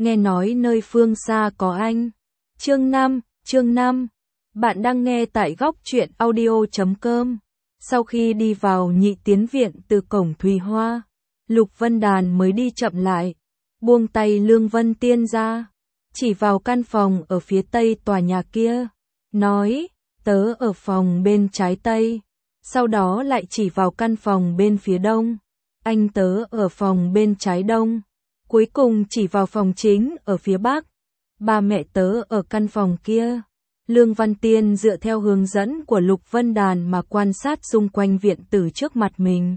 nghe nói nơi phương xa có anh. Chương 5, bạn đang nghe tại góc truyện audio.com. Sau khi đi vào Nhị Tiến Viện từ cổng Thùy Hoa, Lục Vân Đàn mới đi chậm lại, buông tay Lương Vân Tiên ra, chỉ vào căn phòng ở phía tây tòa nhà kia, nói, tớ ở phòng bên trái tây, sau đó lại chỉ vào căn phòng bên phía đông, anh tớ ở phòng bên trái đông, cuối cùng chỉ vào phòng chính ở phía bắc, ba mẹ tớ ở căn phòng kia. Lương Văn Tiên dựa theo hướng dẫn của Lục Vân Đàn mà quan sát xung quanh viện tử trước mặt mình.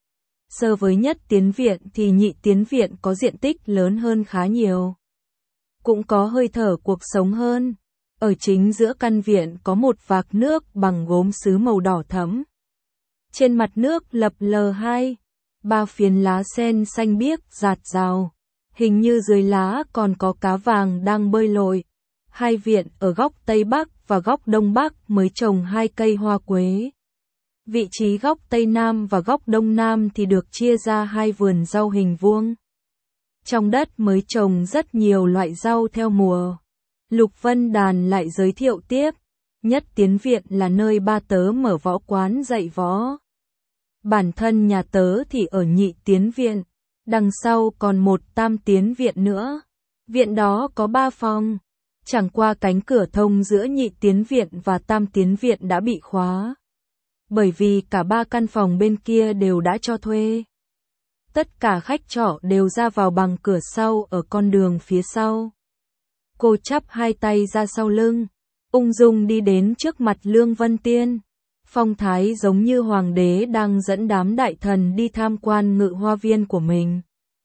So với Nhất Tiến Viện thì Nhị Tiến Viện có diện tích lớn hơn khá nhiều. Cũng có hơi thở cuộc sống hơn. Ở chính giữa căn viện có một vạc nước bằng gốm sứ màu đỏ thẫm. Trên mặt nước lập lờ ba phiến lá sen xanh biếc rạt rào. Hình như dưới lá còn có cá vàng đang bơi lội. Hai viện ở góc Tây Bắc và góc Đông Bắc mới trồng 2 cây hoa quế. Vị trí góc Tây Nam và góc Đông Nam thì được chia ra 2 vườn rau hình vuông. Trong đất mới trồng rất nhiều loại rau theo mùa. Lục Vân Đàn lại giới thiệu tiếp, Nhất Tiến Viện là nơi ba tớ mở võ quán dạy võ. Bản thân nhà tớ thì ở Nhị Tiến Viện, đằng sau còn một Tam Tiến Viện nữa. Viện đó có 3 phòng. Chẳng qua cánh cửa thông giữa Nhị Tiến Viện và Tam Tiến Viện đã bị khóa. Bởi vì cả 3 căn phòng bên kia đều đã cho thuê. Tất cả khách trọ đều ra vào bằng cửa sau ở con đường phía sau. Cô chắp 2 tay ra sau lưng, ung dung đi đến trước mặt Lương Vân Tiên. Phong thái giống như hoàng đế đang dẫn đám đại thần đi tham quan ngự hoa viên của mình.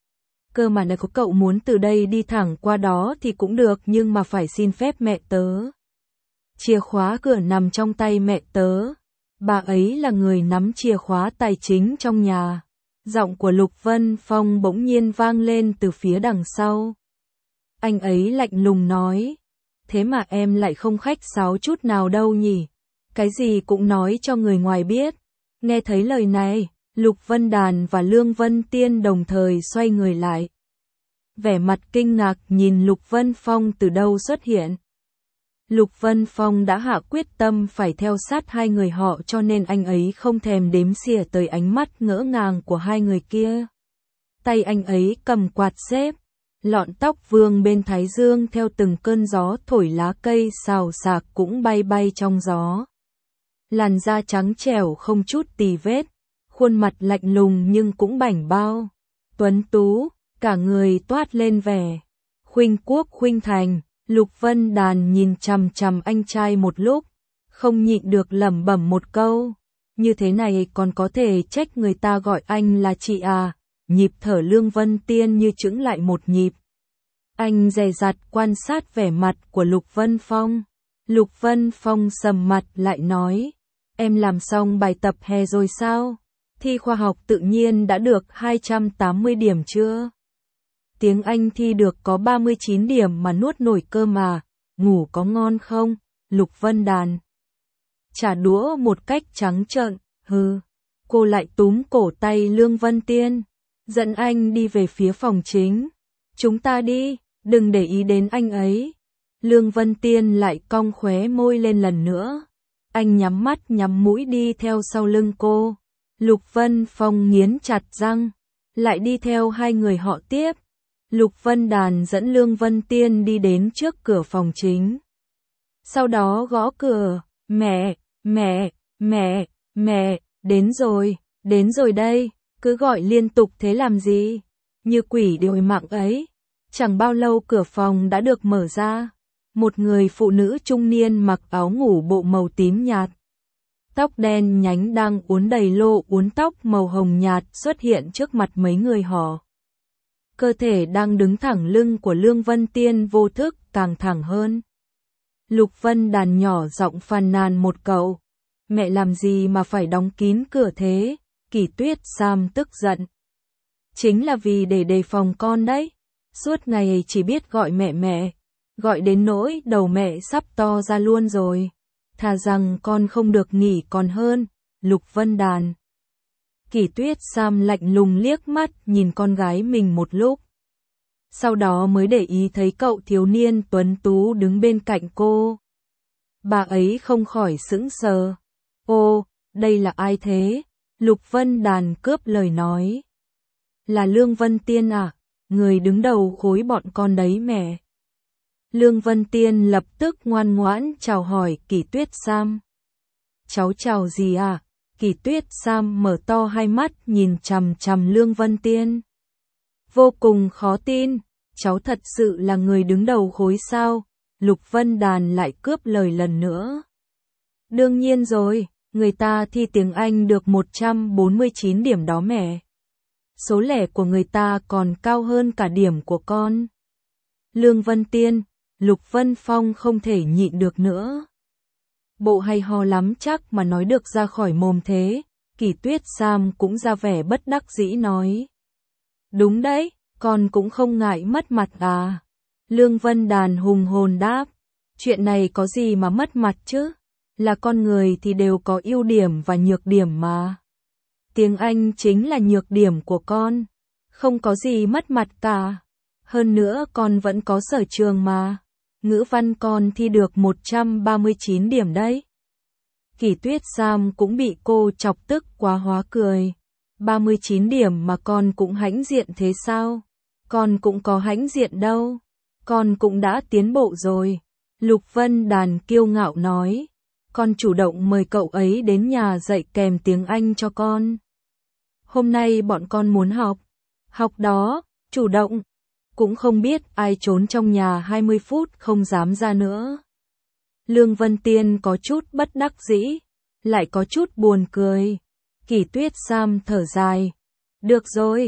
Cơ mà nếu có cậu muốn từ đây đi thẳng qua đó thì cũng được, nhưng mà phải xin phép mẹ tớ. Chìa khóa cửa nằm trong tay mẹ tớ. Bà ấy là người nắm chìa khóa tài chính trong nhà. Giọng của Lục Vân Phong bỗng nhiên vang lên từ phía đằng sau. Anh ấy lạnh lùng nói, thế mà em lại không khách sáo chút nào đâu nhỉ? Cái gì cũng nói cho người ngoài biết. Nghe thấy lời này, Lục Vân Đàn và Lương Vân Tiên đồng thời xoay người lại. Vẻ mặt kinh ngạc nhìn Lục Vân Phong từ đâu xuất hiện. Lục Vân Phong đã hạ quyết tâm phải theo sát 2 người họ, cho nên anh ấy không thèm đếm xỉa tới ánh mắt ngỡ ngàng của 2 người kia. Tay anh ấy cầm quạt xếp, lọn tóc vương bên thái dương theo từng cơn gió thổi, lá cây xào xạc cũng bay bay trong gió. Làn da trắng trẻo không chút tì vết, khuôn mặt lạnh lùng nhưng cũng bảnh bao, tuấn tú, cả người toát lên vẻ khuynh quốc khuynh thành. Lục Vân Đàn nhìn chằm chằm anh trai một lúc, không nhịn được lẩm bẩm một câu, như thế này còn có thể trách người ta gọi anh là chị à? Nhịp thở Lương Vân Tiên như chững lại một nhịp. Anh dè dặt quan sát vẻ mặt của Lục Vân Phong. Lục Vân Phong sầm mặt lại nói, em làm xong bài tập hè rồi sao? Thi khoa học tự nhiên đã được 280 điểm chưa? Tiếng Anh thi được có 39 điểm mà nuốt nổi cơ mà, ngủ có ngon không? Lục Vân Đàn trả đũa một cách trắng trợn, hừ. Cô lại túm cổ tay Lương Vân Tiên, dẫn anh đi về phía phòng chính. Chúng ta đi, đừng để ý đến anh ấy. Lương Vân Tiên lại cong khóe môi lên lần nữa. Anh nhắm mắt nhắm mũi đi theo sau lưng cô. Lục Vân Phong nghiến chặt răng, lại đi theo 2 người họ tiếp. Lục Vân Đàn dẫn Lương Vân Tiên đi đến trước cửa phòng chính. Sau đó gõ cửa, mẹ, đến rồi đây, cứ gọi liên tục thế làm gì? Như quỷ đuổi mạng ấy. Chẳng bao lâu cửa phòng đã được mở ra. Một người phụ nữ trung niên mặc áo ngủ bộ màu tím nhạt. Tóc đen nhánh đang uốn đầy lô uốn tóc màu hồng nhạt xuất hiện trước mặt mấy người họ. Cơ thể đang đứng thẳng lưng của Lương Vân Tiên vô thức càng thẳng hơn. Lục Vân Đàn nhỏ giọng phàn nàn một câu. Mẹ làm gì mà phải đóng kín cửa thế? Kỳ Tuyết Sam tức giận. Chính là vì để đề phòng con đấy. Suốt ngày chỉ biết gọi mẹ. Gọi đến nỗi đầu mẹ sắp to ra luôn rồi. Thà rằng con không được nghỉ còn hơn. Lục Vân Đàn. Kỳ Tuyết Sam lạnh lùng liếc mắt nhìn con gái mình một lúc. sau đó mới để ý thấy cậu thiếu niên tuấn tú đứng bên cạnh cô. Bà ấy không khỏi sững sờ. Ô, đây là ai thế? Lục Vân Đàn cướp lời nói. Là Lương Vân Tiên à? Người đứng đầu khối bọn con đấy mẹ. Lương Vân Tiên lập tức ngoan ngoãn chào hỏi Kỷ Tuyết Sam. Cháu chào gì à? Kỷ Tuyết Sam mở to hai mắt nhìn chằm chằm Lương Vân Tiên. Vô cùng khó tin, cháu thật sự là người đứng đầu khối sao? Lục Vân Đàn lại cướp lời lần nữa. Đương nhiên rồi, người ta thi tiếng Anh được 149 điểm đó mẹ. Số lẻ của người ta còn cao hơn cả điểm của con. Lương Vân Tiên, Lục Vân Phong không thể nhịn được nữa. Bộ hay ho lắm chắc mà nói được ra khỏi mồm thế. Kỷ Tuyết Sam cũng ra vẻ bất đắc dĩ nói. Đúng đấy, con cũng không ngại mất mặt à. Lương Vân Đàn hùng hồn đáp. Chuyện này có gì mà mất mặt chứ? Là con người thì đều có ưu điểm và nhược điểm mà. Tiếng Anh chính là nhược điểm của con. Không có gì mất mặt cả. Hơn nữa con vẫn có sở trường mà. Ngữ văn con thi được 139 điểm đấy. Kỷ Tuyết Sam cũng bị cô chọc tức quá hóa cười. 39 điểm mà con cũng hãnh diện thế sao? Con cũng có hãnh diện đâu. Con cũng đã tiến bộ rồi. Lục Vân Đàn kiêu ngạo nói. Con chủ động mời cậu ấy đến nhà dạy kèm tiếng Anh cho con. Hôm nay bọn con muốn học. Học đó, chủ động. Cũng không biết ai trốn trong nhà 20 phút không dám ra nữa. Lương Vân Tiên có chút bất đắc dĩ, lại có chút buồn cười. Kỷ Tuyết Sam thở dài. Được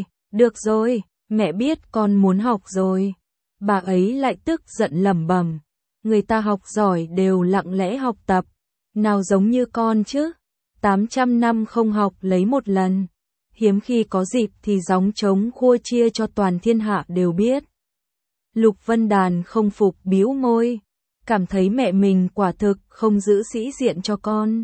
rồi, mẹ biết con muốn học rồi. Bà ấy lại tức giận lẩm bẩm. Người ta học giỏi đều lặng lẽ học tập. Nào giống như con chứ. 800 năm không học lấy một lần. Hiếm khi có dịp thì gióng trống khua chia cho toàn thiên hạ đều biết. Lục Vân Đàn không phục bĩu môi. Cảm thấy mẹ mình quả thực không giữ sĩ diện cho con.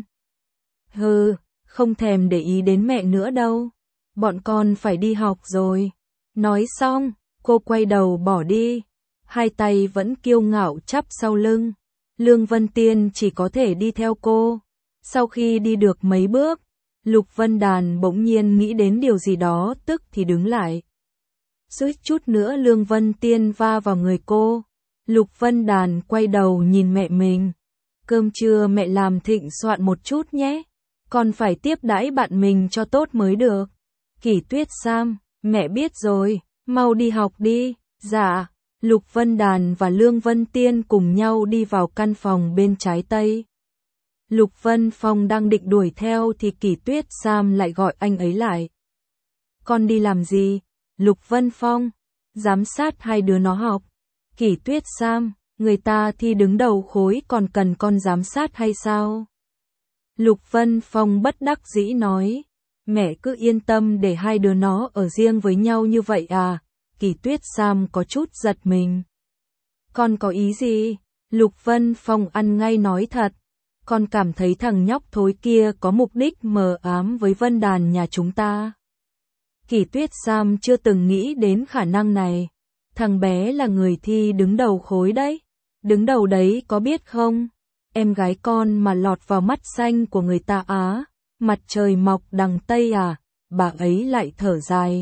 Hừ, không thèm để ý đến mẹ nữa đâu. Bọn con phải đi học rồi. Nói xong, cô quay đầu bỏ đi. Hai tay vẫn kiêu ngạo chắp sau lưng. Lương Vân Tiên chỉ có thể đi theo cô. Sau khi đi được mấy bước, Lục Vân Đàn bỗng nhiên nghĩ đến điều gì đó tức thì đứng lại. Suýt chút nữa Lương Vân Tiên va vào người cô. Lục Vân Đàn quay đầu nhìn mẹ mình. Cơm trưa mẹ làm thịnh soạn một chút nhé. Còn phải tiếp đãi bạn mình cho tốt mới được. Kỷ Tuyết Sam, mẹ biết rồi, mau đi học đi. Dạ. Lục Vân Đàn và Lương Vân Tiên cùng nhau đi vào căn phòng bên trái tây. Lục Vân Phong đang định đuổi theo thì Kỷ Tuyết Sam lại gọi anh ấy lại. Con đi làm gì? Lục Vân Phong, giám sát hai đứa nó học. Kỷ Tuyết Sam, người ta thi đứng đầu khối còn cần con giám sát hay sao? Lục Vân Phong bất đắc dĩ nói. Mẹ cứ yên tâm để hai đứa nó ở riêng với nhau như vậy à? Kỷ Tuyết Sam có chút giật mình. Con có ý gì? Lục Vân Phong ăn ngay nói thật. Con cảm thấy thằng nhóc thối kia có mục đích mờ ám với Vân Đàn nhà chúng ta. Kỷ Tuyết Sam chưa từng nghĩ đến khả năng này. Thằng bé là người thi đứng đầu khối đấy. Đứng đầu đấy có biết không? Em gái con mà lọt vào mắt xanh của người ta á. Mặt trời mọc đằng Tây à? Bà ấy lại thở dài.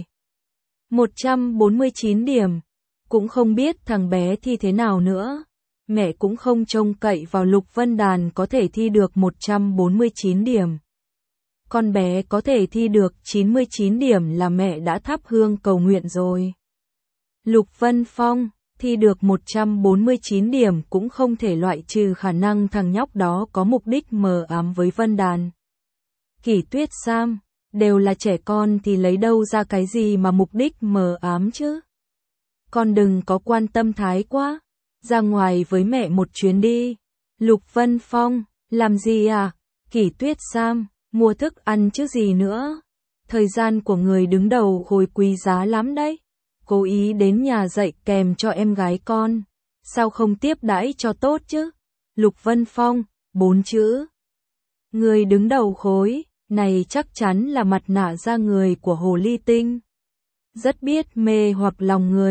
149 điểm. Cũng không biết thằng bé thi thế nào nữa. Mẹ cũng không trông cậy vào Lục Vân Đàn có thể thi được 149 điểm. Con bé có thể thi được 99 điểm là mẹ đã thắp hương cầu nguyện rồi. Lục Vân Phong, thi được 149 điểm cũng không thể loại trừ khả năng thằng nhóc đó có mục đích mờ ám với Vân Đàn. Kỷ Tuyết Sam, đều là trẻ con thì lấy đâu ra cái gì mà mục đích mờ ám chứ? Con đừng có quan tâm thái quá, ra ngoài với mẹ một chuyến đi. Lục Vân Phong, làm gì à? Kỷ Tuyết Sam, mua thức ăn chứ gì nữa. Thời gian của người đứng đầu khối quý giá lắm đấy. Cố ý đến nhà dạy kèm cho em gái con. Sao không tiếp đãi cho tốt chứ? Lục Vân Phong, 4 chữ. Người đứng đầu khối, này chắc chắn là mặt nạ da người của Hồ Ly Tinh. Rất biết mê hoặc lòng người.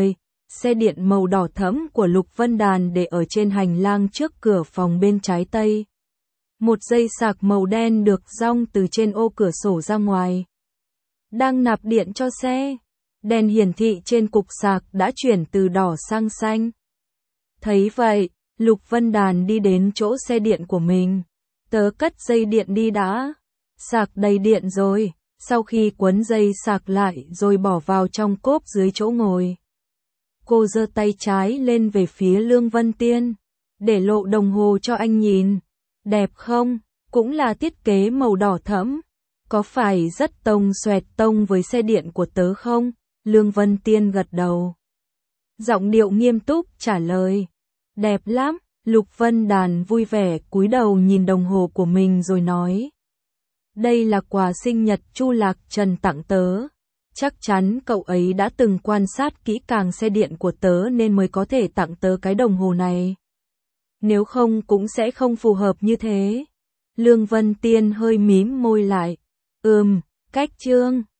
xe điện màu đỏ thẫm của Lục Vân Đàn để ở trên hành lang trước cửa phòng bên trái tây. Một dây sạc màu đen được giong từ trên ô cửa sổ ra ngoài. Đang nạp điện cho xe. Đèn hiển thị trên cục sạc đã chuyển từ đỏ sang xanh. Thấy vậy, Lục Vân Đàn đi đến chỗ xe điện của mình. Tớ cất dây điện đi đã. Sạc đầy điện rồi. Sau khi quấn dây sạc lại rồi bỏ vào trong cốp dưới chỗ ngồi. Cô giơ tay trái lên về phía Lương Vân Tiên. Để lộ đồng hồ cho anh nhìn. Đẹp không? Cũng là thiết kế màu đỏ thẫm. Có phải rất tông xoẹt tông với xe điện của tớ không? Lương Vân Tiên gật đầu. Giọng điệu nghiêm túc trả lời. Đẹp lắm. Lục Vân Đàn vui vẻ cúi đầu nhìn đồng hồ của mình rồi nói. Đây là quà sinh nhật Chu Lạc Trần tặng tớ. Chắc chắn cậu ấy đã từng quan sát kỹ càng xe điện của tớ nên mới có thể tặng tớ cái đồng hồ này. Nếu không cũng sẽ không phù hợp như thế. Lương Vân Tiên hơi mím môi lại. Cách chương.